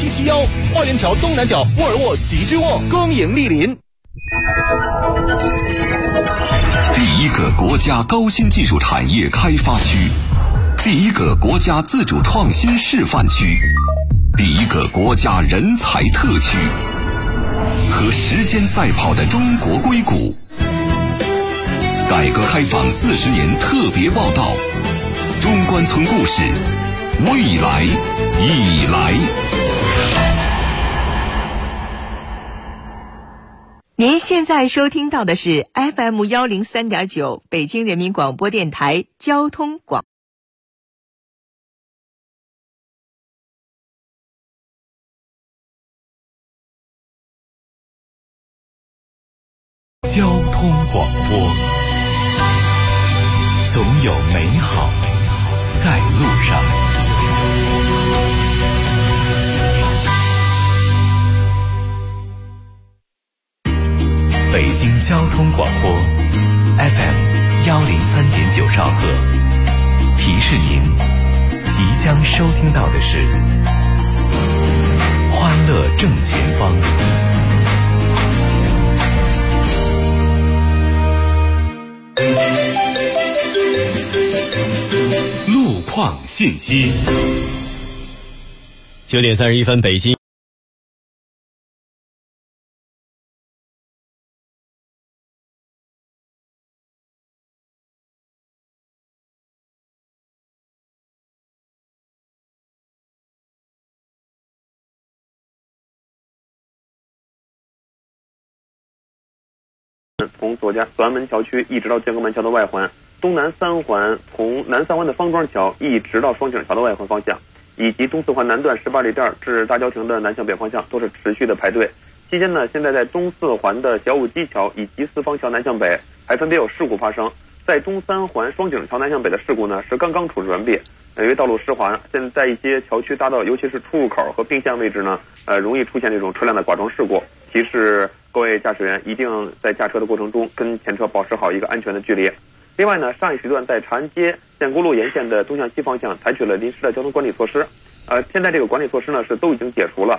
0771，花园桥东南角沃尔沃极致沃恭迎莅临。 第一个国家高新技术产业开发区，第一个国家自主创新示范区，第一个国家人才特区，和时间赛跑的中国硅谷。改革开放40年特别报道，中关村故事，未来已来。 您现在收听到的是 FM103.9 北京人民广播电台交通广。 交通广播，总有美好在路上。北京交通广播 FM103.9兆赫，提示您即将收听到的是欢乐正前方。路况信息。 9点31分，北京。 从左安门桥区一直到建国门桥的外环，东南三环从南三环的方庄桥一直到双井桥的外环方向，以及东四环南段18里店至大郊亭的南向北方向都是持续的排队。期间呢，现在在东四环的小武基桥以及四方桥南向北还分别有事故发生。在东三环双井桥南向北的事故呢是刚刚处置完毕，因为道路湿滑，现在一些桥区大道，尤其是出入口和并线位置呢，容易出现这种车辆的剐撞事故。提示各位驾驶员一定在驾车的过程中跟前车保持好一个安全的距离。另外呢，上一时段在长安街建国路沿线的东向西方向采取了临时的交通管理措施，现在这个管理措施呢是都已经解除了。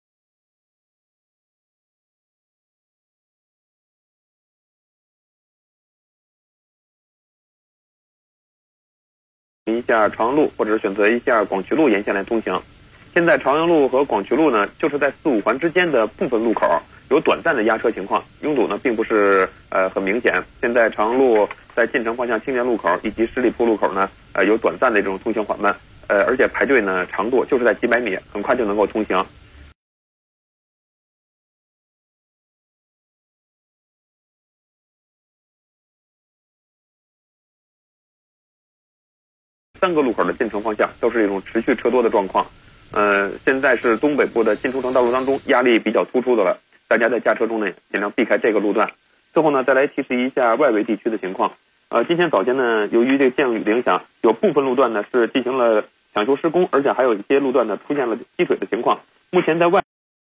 一下朝阳路或者是选择一下广渠路沿线来通行。现在朝阳路和广渠路呢，就是在4、5环之间的部分路口有短暂的压车情况，拥堵呢并不是很明显。现在朝阳路在进城方向青年路口以及十里铺路口呢，有短暂的这种通行缓慢，而且排队呢长度就是在几百米，很快就能够通行。3个路口的进城方向都是一种持续车多的状况。现在是东北部的进出城道路当中压力比较突出的了，大家在驾车中呢尽量避开这个路段。最后呢，再来提示一下外围地区的情况。今天早间呢，由于这降雨的影响，有部分路段呢是进行了抢修施工，而且还有一些路段呢出现了积水的情况。目前在外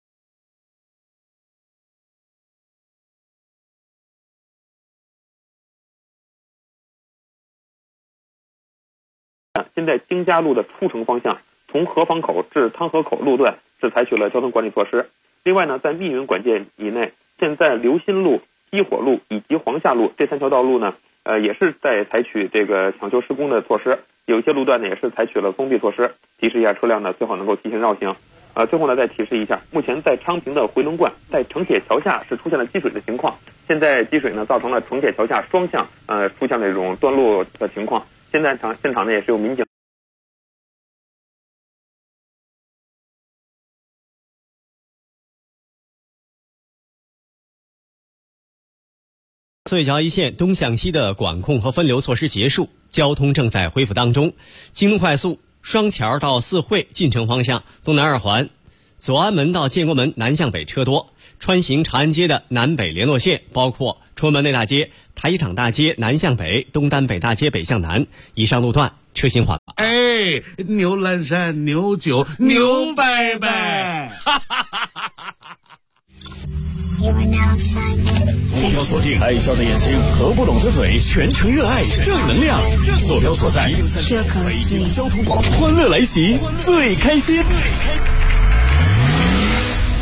现在京嘉路的出城方向，从河坊口至汤河口路段是采取了交通管理措施。另外呢，在密云管界以内，现在刘新路、一火路以及黄下路这3条道路呢，也是在采取这个抢修施工的措施，有一些路段呢也是采取了封闭措施，提示一下车辆呢最好能够提前绕行。最后呢再提示一下，目前在昌平的回龙观，在城铁桥下是出现了积水的情况，现在积水呢造成了城铁桥下双向出现了这种断路的情况。现在现场呢也是有民警。 隧桥一线东向西的管控和分流措施结束，交通正在恢复当中。京东快速双桥到四惠进城方向，东南2环左安门到建国门南向北车多，穿行长安街的南北联络线包括崇文门内大街、台一厂大街南向北、东单北大街北向南，以上路段车型缓慢。 哎，牛栏山、牛酒、牛拜拜！ 目标锁定爱笑的眼睛和不拢的嘴，全程热爱正能量。坐标所在北京交通广播，欢乐来袭，最开心。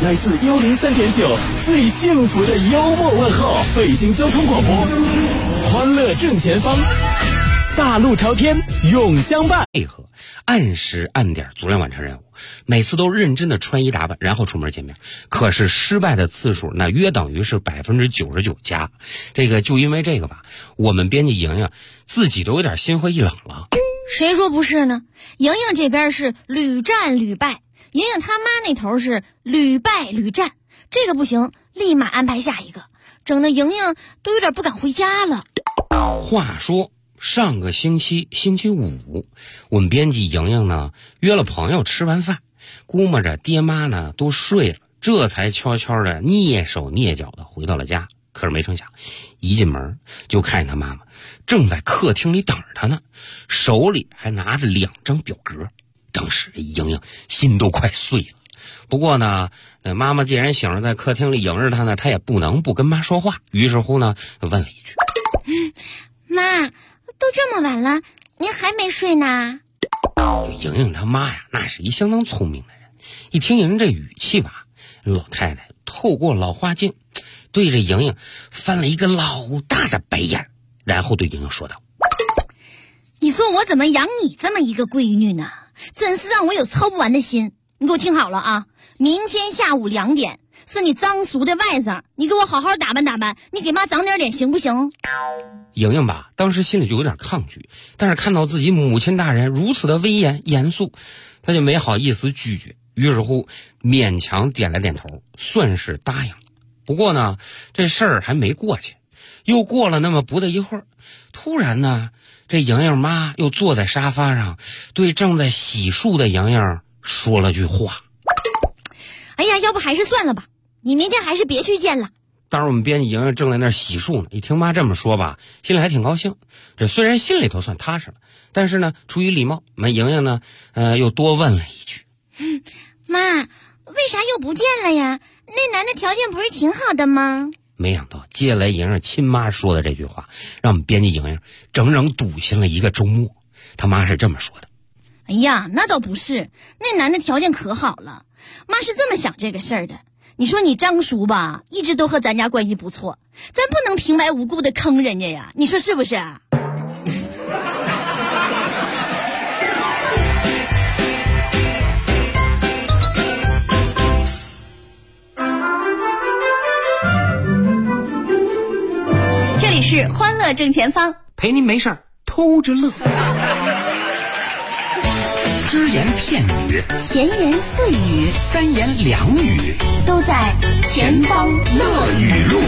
来自103.9最幸福的幽默问候，北京交通广播，欢乐正前方，大路朝天永相伴， 配合按时按点足量完成任务，每次都认真的穿衣打扮，然后出门见面。可是失败的次数那约等于是99%加。这个就因为这个吧，我们编辑莹莹自己都有点心灰意冷了。 谁说不是呢？莹莹这边是屡战屡败，莹莹他妈那头是屡败屡战，这个不行，立马安排下一个，整得莹莹都有点不敢回家了。 话说上个星期星期五，我们编辑莹莹呢约了朋友吃完饭，估摸着爹妈呢都睡了，这才悄悄的蹑手蹑脚的回到了家。可是没成想，一进门就看见他妈妈正在客厅里等着他呢，手里还拿着2张表格。当时莹莹心都快碎了。不过呢，妈妈既然醒着在客厅里迎着他呢，他也不能不跟妈说话。于是乎呢，问了一句： 妈，都这么晚了，您还没睡呢？ 莹莹他妈呀，那是一相当聪明的人。一听莹莹这语气吧，老太太透过老花镜对着莹莹翻了一个老大的白眼，然后对莹莹说道： 你说我怎么养你这么一个闺女呢？真是让我有操不完的心。你给我听好了啊，明天下午2点是你张叔的外甥，你给我好好打扮打扮，你给妈长点脸行不行？ 莹莹吧当时心里就有点抗拒，但是看到自己母亲大人如此的威严严肃，她就没好意思拒绝，于是乎勉强点了点头，算是答应了。不过呢，这事儿还没过去，又过了那么不大一会儿，突然呢，这莹莹妈又坐在沙发上，对正在洗漱的莹莹说了句话： 哎呀，要不还是算了吧，你明天还是别去见了。 当时我们编辑莹莹正在那儿洗漱呢，一听妈这么说吧，心里还挺高兴。这虽然心里头算踏实了，但是呢，出于礼貌，我们莹莹呢，又多问了一句： 妈，为啥又不见了呀？那男的条件不是挺好的吗？ 没想到接下来莹莹亲妈说的这句话，让我们编辑莹莹整整堵心了一个周末。他妈是这么说的： 哎呀，那倒不是，那男的条件可好了。妈是这么想这个事儿的，你说你张叔吧，一直都和咱家关系不错，咱不能平白无故的坑人家呀，你说是不是啊？这里是欢乐正前方， 陪您没事偷着乐。只言片语， 闲言碎语 3言2语， 都在前方乐语录。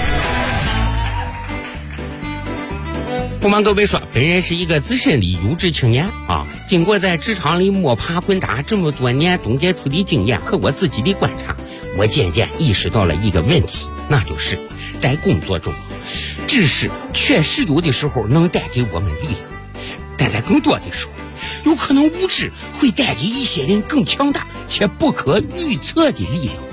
不瞒各位说，本人是一个资深的优质青年啊，经过在职场里摸爬滚打这么多年总结出的经验和我自己的观察，我渐渐意识到了一个问题，那就是在工作中，知识确实有的时候能带给我们力量，但在更多的时候，有可能无知会带给一些人更强大且不可预测的力量。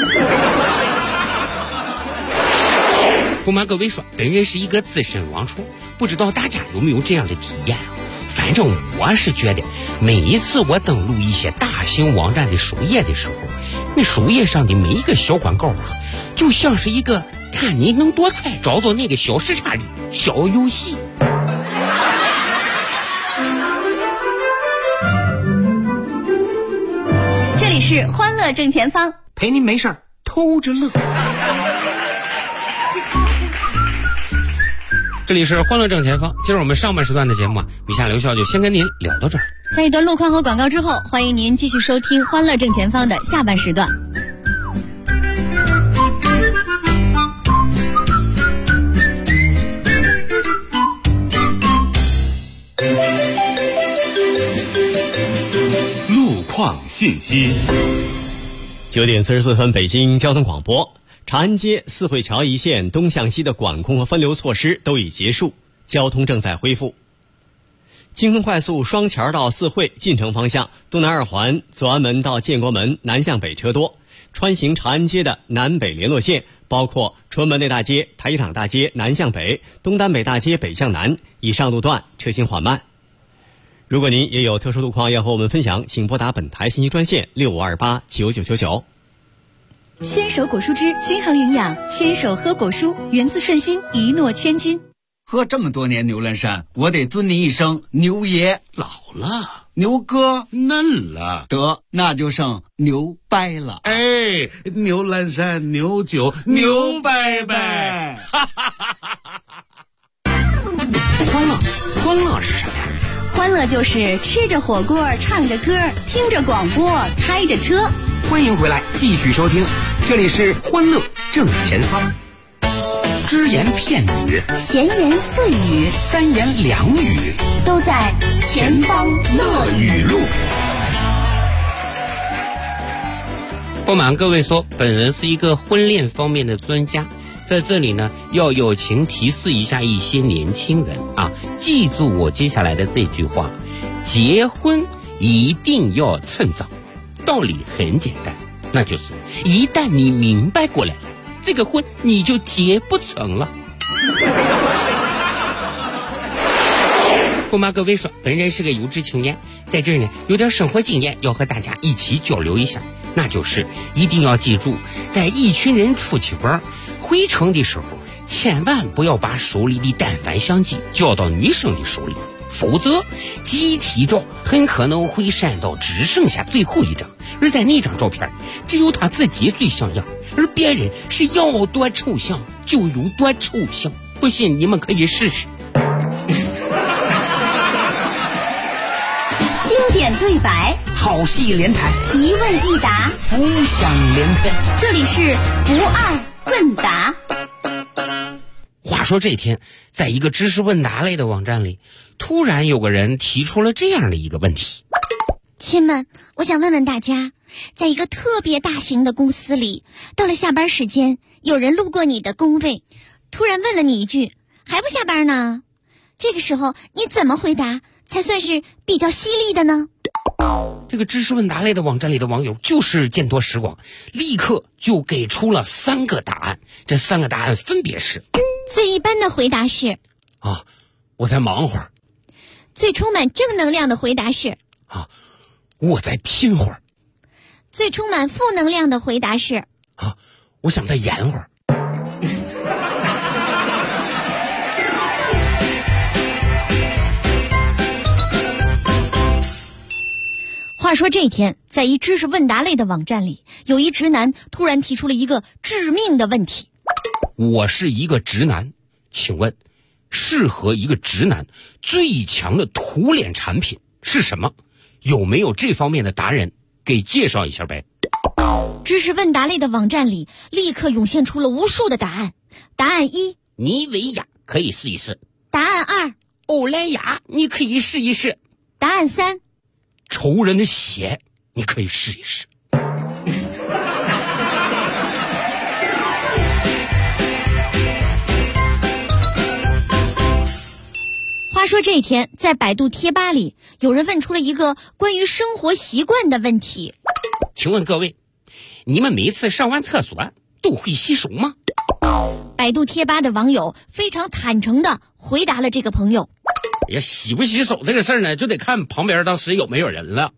不瞒各位说，本人是一个资深网虫，不知道大家有没有这样的体验啊？反正我是觉得，每一次我登录一些大型网站的首页的时候，那首页上的每一个小广告啊，就像是一个看你能多快找到那个小时差的小游戏。 这里是欢乐正前方， 陪您没事偷着乐。 这里是欢乐正前方，今儿我们上半时段的节目啊，米夏刘笑就先跟您聊到这儿。 在一段路况和广告之后，欢迎您继续收听欢乐正前方的下半时段。 路况信息。 9点44分，北京交通广播。长安街四惠桥一线东向西的管控和分流措施都已结束，交通正在恢复。京通快速双桥到四惠进城方向，东南2环左安门到建国门南向北车多，穿行长安街的南北联络线包括崇文门内大街、太医场大街南向北、东单北大街北向南，以上路段车行缓慢。如果您也有特殊路况要和我们分享，请拨打本台信息专线65289999。 牵手果蔬汁均衡营养，牵手喝果蔬，源自顺心，一诺千金。 喝这么多年牛栏山，我得尊您一声牛爷。 老了， 牛哥嫩了， 得那就剩牛掰了。 哎，牛栏山牛酒牛掰掰。 欢乐是什么呀？ 欢乐就是吃着火锅，唱着歌，听着广播，开着车。 欢迎回来，继续收听，这里是欢乐正前方。只言片语， 闲言碎语， 三言两语， 都在前方乐语录。 不瞒各位说，本人是一个婚恋方面的专家，在这里呢，要友情提示一下一些年轻人啊，记住我接下来的这句话：结婚一定要趁早。道理很简单，那就是一旦你明白过来了，这个婚你就结不成了。不瞒各位说，本人是个有志青年，在这儿呢有点生活经验要和大家一起交流一下，那就是一定要记住，在一群人出去玩回程的时候，千万不要把手里的单反相机交到女生的手里，否则集体照很可能会删到只剩下最后一张，而在那张照片只有他自己最像样，而别人是要多抽象就有多抽象，不信你们可以试试。 经典对白， 好戏连台， 一问一答， 浮想联翩。 这里是不二问答。 话说这天，在一个知识问答类的网站里，突然有个人提出了这样的一个问题： 亲们，我想问问大家，在一个特别大型的公司里，到了下班时间，有人路过你的工位，突然问了你一句，还不下班呢？这个时候你怎么回答才算是比较犀利的呢？ 这个知识问答类的网站里的网友就是见多识广，立刻就给出了3个答案。这3个答案分别是： 最一般的回答是啊，我再忙会儿； 最充满正能量的回答是啊，我再拼会儿； 最充满负能量的回答是啊，我想再演会儿。 话说这天，在一知识问答类的网站里，有一直男突然提出了一个致命的问题： 我是一个直男，请问适合一个直男最强的涂脸产品是什么？有没有这方面的达人给介绍一下呗？ 知识问答类的网站里立刻涌现出了无数的答案。答案1， 妮维雅可以试一试； 答案2， 欧莱雅你可以试一试； 答案3， 仇人的血你可以试一试。 话说这天，在百度贴吧里，有人问出了一个关于生活习惯的问题： 请问各位，你们每次上完厕所都会洗手吗？ 百度贴吧的网友非常坦诚地回答了这个朋友： 哎呀，洗不洗手这个事儿呢，就得看旁边当时有没有人了。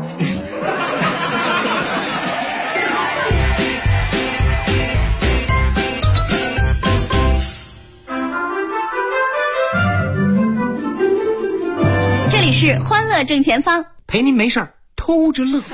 这里是欢乐正前方， 陪您没事儿偷着乐。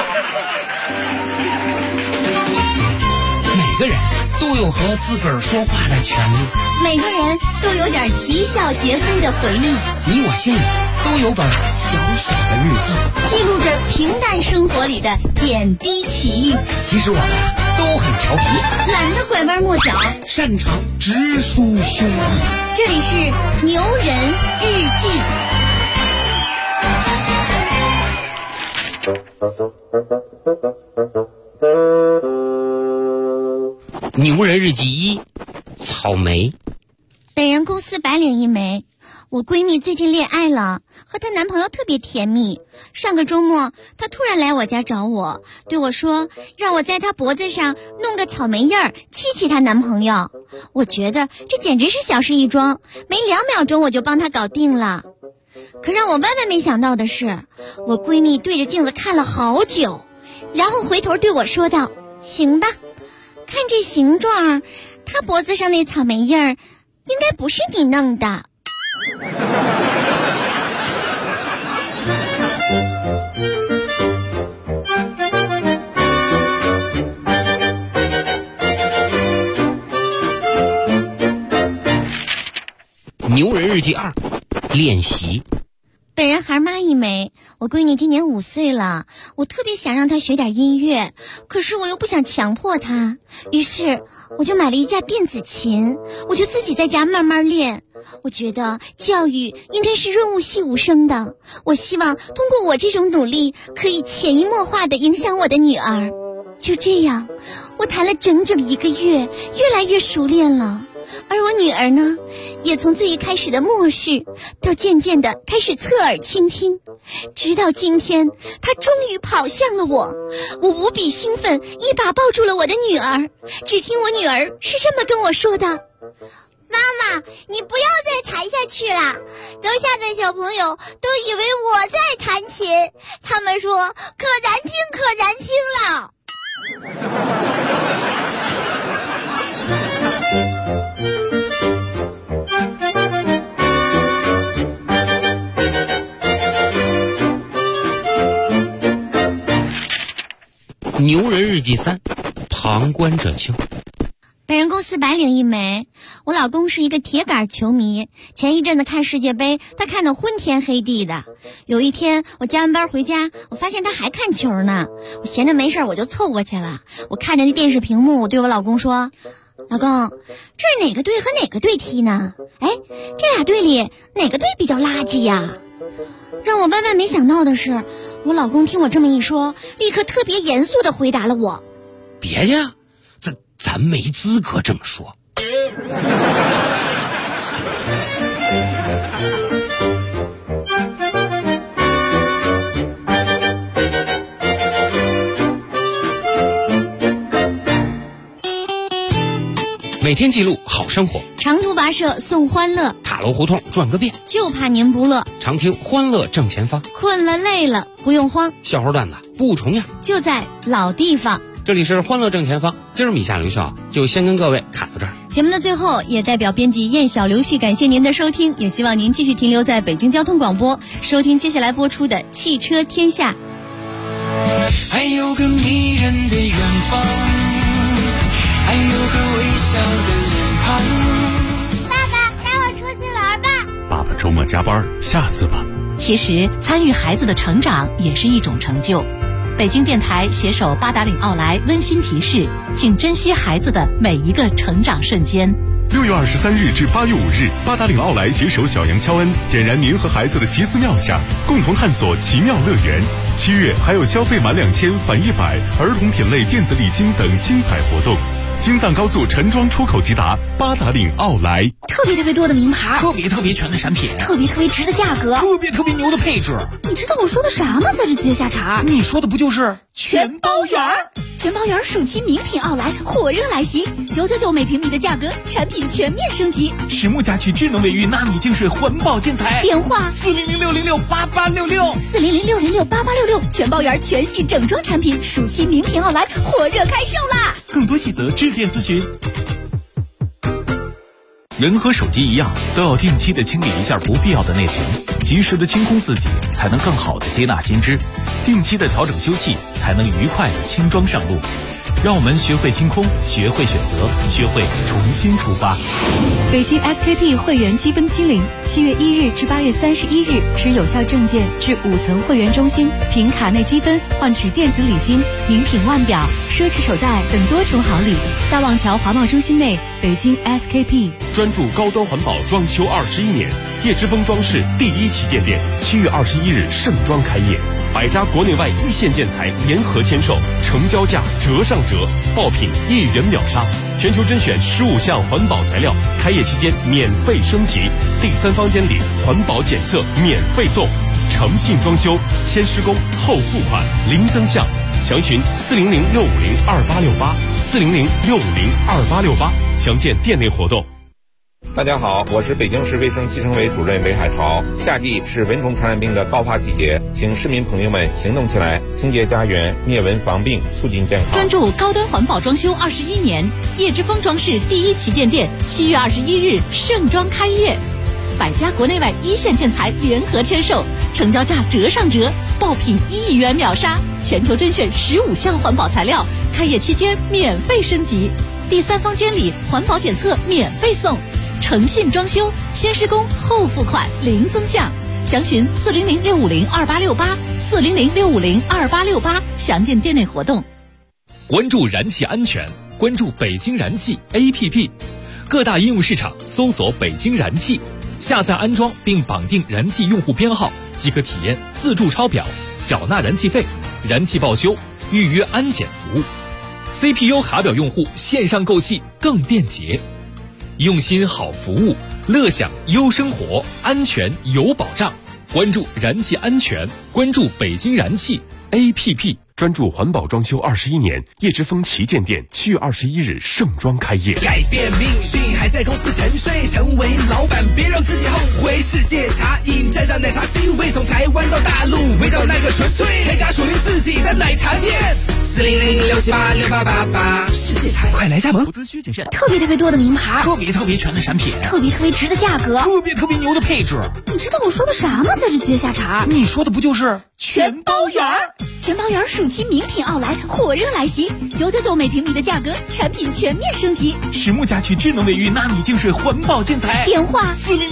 每个人都有和自个儿说话的权利， 每个人都有点啼笑皆非的回忆， 你我心里都有本小小的日记， 记录着平淡生活里的点滴奇遇。 其实我们都很调皮， 懒得拐弯抹角， 擅长直抒胸臆。 这里是牛人日记。 牛人日记1：草莓。 本人公司白领一枚，我闺蜜最近恋爱了，和她男朋友特别甜蜜。上个周末，她突然来我家找我，对我说让我在她脖子上弄个草莓印儿，气气她男朋友。我觉得这简直是小事一桩，没2秒钟我就帮她搞定了。可让我万万没想到的是，我闺蜜对着镜子看了好久，然后回头对我说道：行吧， 看这形状，他脖子上那草莓印儿应该不是你弄的。 牛人日记2练习。 本人孩妈一枚，我闺女今年5岁了，我特别想让她学点音乐，可是我又不想强迫她，于是我就买了一架电子琴，我就自己在家慢慢练。我觉得教育应该是润物细无声的，我希望通过我这种努力，可以潜移默化地影响我的女儿。就这样，我弹了整整1个月，越来越熟练了。而我女儿呢，也从最一开始的漠视，到渐渐的开始侧耳倾听，直到今天，她终于跑向了我。我无比兴奋，一把抱住了我的女儿。只听我女儿是这么跟我说的：妈妈，你不要再弹下去了，楼下的小朋友都以为我在弹琴，他们说可难听可难听了。 牛人日记3旁观者清。 本人公司白领一枚，我老公是一个铁杆球迷，前一阵子看世界杯，他看得昏天黑地的。有一天我加完班回家，我发现他还看球呢，我闲着没事我就凑过去了。我看着那电视屏幕，我对我老公说：老公，这是哪个队和哪个队踢呢？哎，这俩队里哪个队比较垃圾呀？让我万万没想到的是，我老公听我这么一说，立刻特别严肃地回答了我： 别呀，咱没资格这么说。每天记录好生活， 长途跋涉送欢乐， 塔楼胡同转个遍， 就怕您不乐。 常听欢乐正前方， 困了累了不用慌， 笑话段子不重样， 就在老地方。 这里是欢乐正前方，今儿米夏刘笑就先跟各位侃到这儿。 节目的最后，也代表编辑燕小刘旭感谢您的收听，也希望您继续停留在北京交通广播，收听接下来播出的《汽车天下》。 还有个迷人的远方，还有个微笑的脸庞。 爸爸，带我出去玩吧。 爸爸周末加班，下次吧。 其实参与孩子的成长也是一种成就。北京电台携手八达岭奥莱温馨提示，请珍惜孩子的每一个成长瞬间。 6月23日至8月5日，八达岭奥莱携手小杨乔恩，点燃您和孩子的奇思妙想，共同探索奇妙乐园。7月还有消费满2000返100，儿童品类电子礼金等精彩活动。京藏高速陈庄出口直达，八达岭奥莱。 特别多的名牌， 特别全的产品， 特别值的价格， 特别牛的配置。 你知道我说的啥吗？在这接下茬， 你说的不就是全包圆？ 全包圆暑期名品奥莱火热来袭，999每平米的价格，产品全面升级。 实木家具、智能卫浴、纳米净水、环保建材。 电话 400-606-8866，400-606-8866， 全包圆全系整装产品，暑期名品奥莱火热开售啦！ 更多细则致电咨询。 人和手机一样，都要定期的清理一下不必要的内存，及时的清空自己，才能更好的接纳新知；定期的调整修葺，才能愉快的轻装上路。让我们学会清空，学会选择，学会重新出发。 北京 SKP 会员积分清零，7月1日至8月31日，持有效证件至5层会员中心，凭卡内积分换取电子礼金、名品腕表、奢侈手袋等多重好礼。大望桥华贸中心内，北京 SKP 专注高端环保装修21年，叶之峰装饰第1旗舰店7月21日盛装开业，100家国内外一线建材联合签售，成交价折上折，爆品1元秒杀，全球甄选15项环保材料，开业期间免费升级，第三方监理，环保检测免费送，诚信装修，先施工后付款，零增项。详询400-650-2868，400-650-2868，详见店内活动。 大家好，我是北京市卫生计生委主任韦海潮。夏季是蚊虫传染病的高发季节，请市民朋友们行动起来，清洁家园，灭蚊防病，促进健康。 专注高端环保装修21年，叶之峰装饰第一旗舰店7月21日盛装开业，百家国内外一线建材联合签售，成交价折上折，爆品1亿元秒杀，全球甄选15项环保材料，开业期间免费升级，第三方监理环保检测免费送。诚信装修，先施工后付款，零增项。详询400-650-2868，400-650-2868，详见店内活动。 关注燃气安全，关注北京燃气 APP， 各大应用市场搜索北京燃气，下载安装并绑定燃气用户编号，即可体验自助抄表、缴纳燃气费、燃气报修、预约安检服务。CPU 卡表用户线上购气更便捷。用心好服务，乐享优生活，安全有保障。关注燃气安全，关注北京燃气 APP。 专注环保装修21年，叶之峰旗舰店7月21日盛装开业。 改变命运还在公司沉睡，成为老板别让自己后悔。世界茶饮加上奶茶 C 位，从台湾到大陆，味道那个纯粹，开家属于自己的奶茶店。400-678-6888，世界茶快来加盟。 投资需谨慎。 特别多的名牌， 特别全的产品， 特别值的价格， 特别牛的配置。 你知道我说的啥吗？在这接下茬， 你说的不就是全包圆？全包圆暑期名品奥莱火热来袭，999每平米的价格，产品全面升级。 实木家居智能卫浴纳米净水环保建材， 电话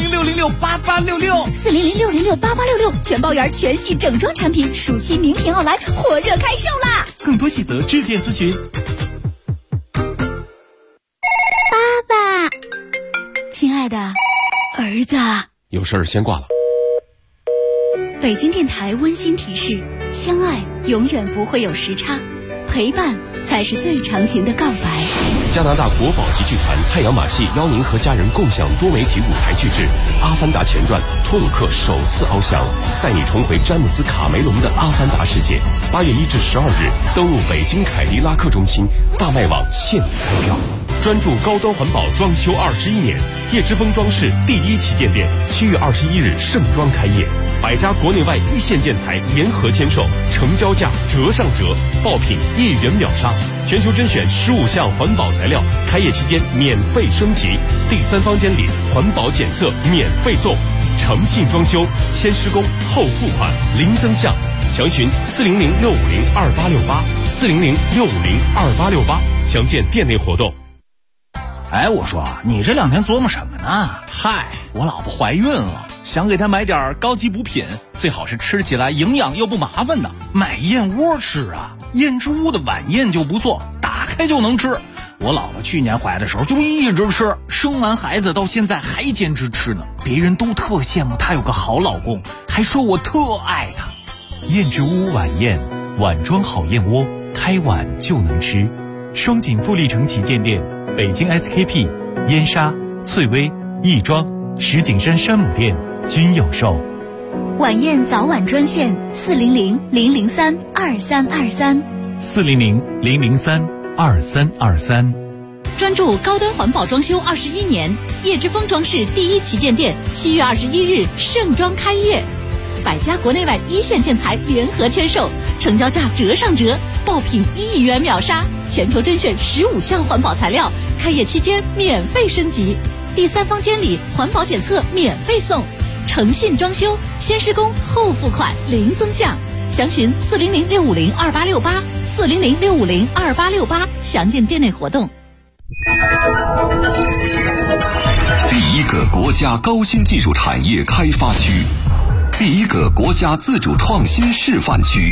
400-606-8866，400-606-8866， 全包圆全系整装产品，暑期名品奥莱火热开售啦！ 更多细则致电咨询。 爸爸，亲爱的儿子， 有事儿先挂了。 北京电台温馨提示：相爱永远不会有时差，陪伴才是最长情的告白。 加拿大国宝级剧团太阳马戏邀您和家人共享多媒体舞台剧制《阿凡达前传》，托鲁克首次翱翔，带你重回詹姆斯卡梅隆的阿凡达世界。8月1至12日，登陆北京凯迪拉克中心，大麦网现已开票。专注高端环保装修21年，叶之峰装饰第一旗舰店7月21日盛装开业，百家国内外一线建材联合签售，成交价折上折，爆品1亿元秒杀，全球甄选15项环保材料，开业期间免费升级，第三方监理环保检测免费送。诚信装修，先施工后付款，零增项。详询400-650-2868，400-650-2868，详见店内活动。 哎，我说你这2天琢磨什么呢？嗨，我老婆怀孕了，想给她买点高级补品，最好是吃起来营养又不麻烦的。买燕窝吃啊，燕之屋的晚宴就不错，打开就能吃。我老婆去年怀的时候就一直吃，生完孩子到现在还坚持吃呢。别人都特羡慕她有个好老公，还说我特爱她。 燕之屋晚宴，碗装好燕窝，开碗就能吃。双井富力城旗舰店，北京 SKP、燕莎、翠微、亦庄、石景山山姆店均有售。 晚宴早晚专线 400-003-2323，400-003-2323。 专注高端环保装修21年，叶之峰装饰第一旗舰店7月21日盛装开业，百家国内外一线建材联合签售，成交价折上折，爆品1亿元秒杀，全球甄选15项环保材料，开业期间免费升级，第三方监理环保检测免费送。诚信装修，先施工后付款，零增项。详询400-650-2868，400-650-2868，详见店内活动。 第一个国家高新技术产业开发区，第一个国家自主创新示范区，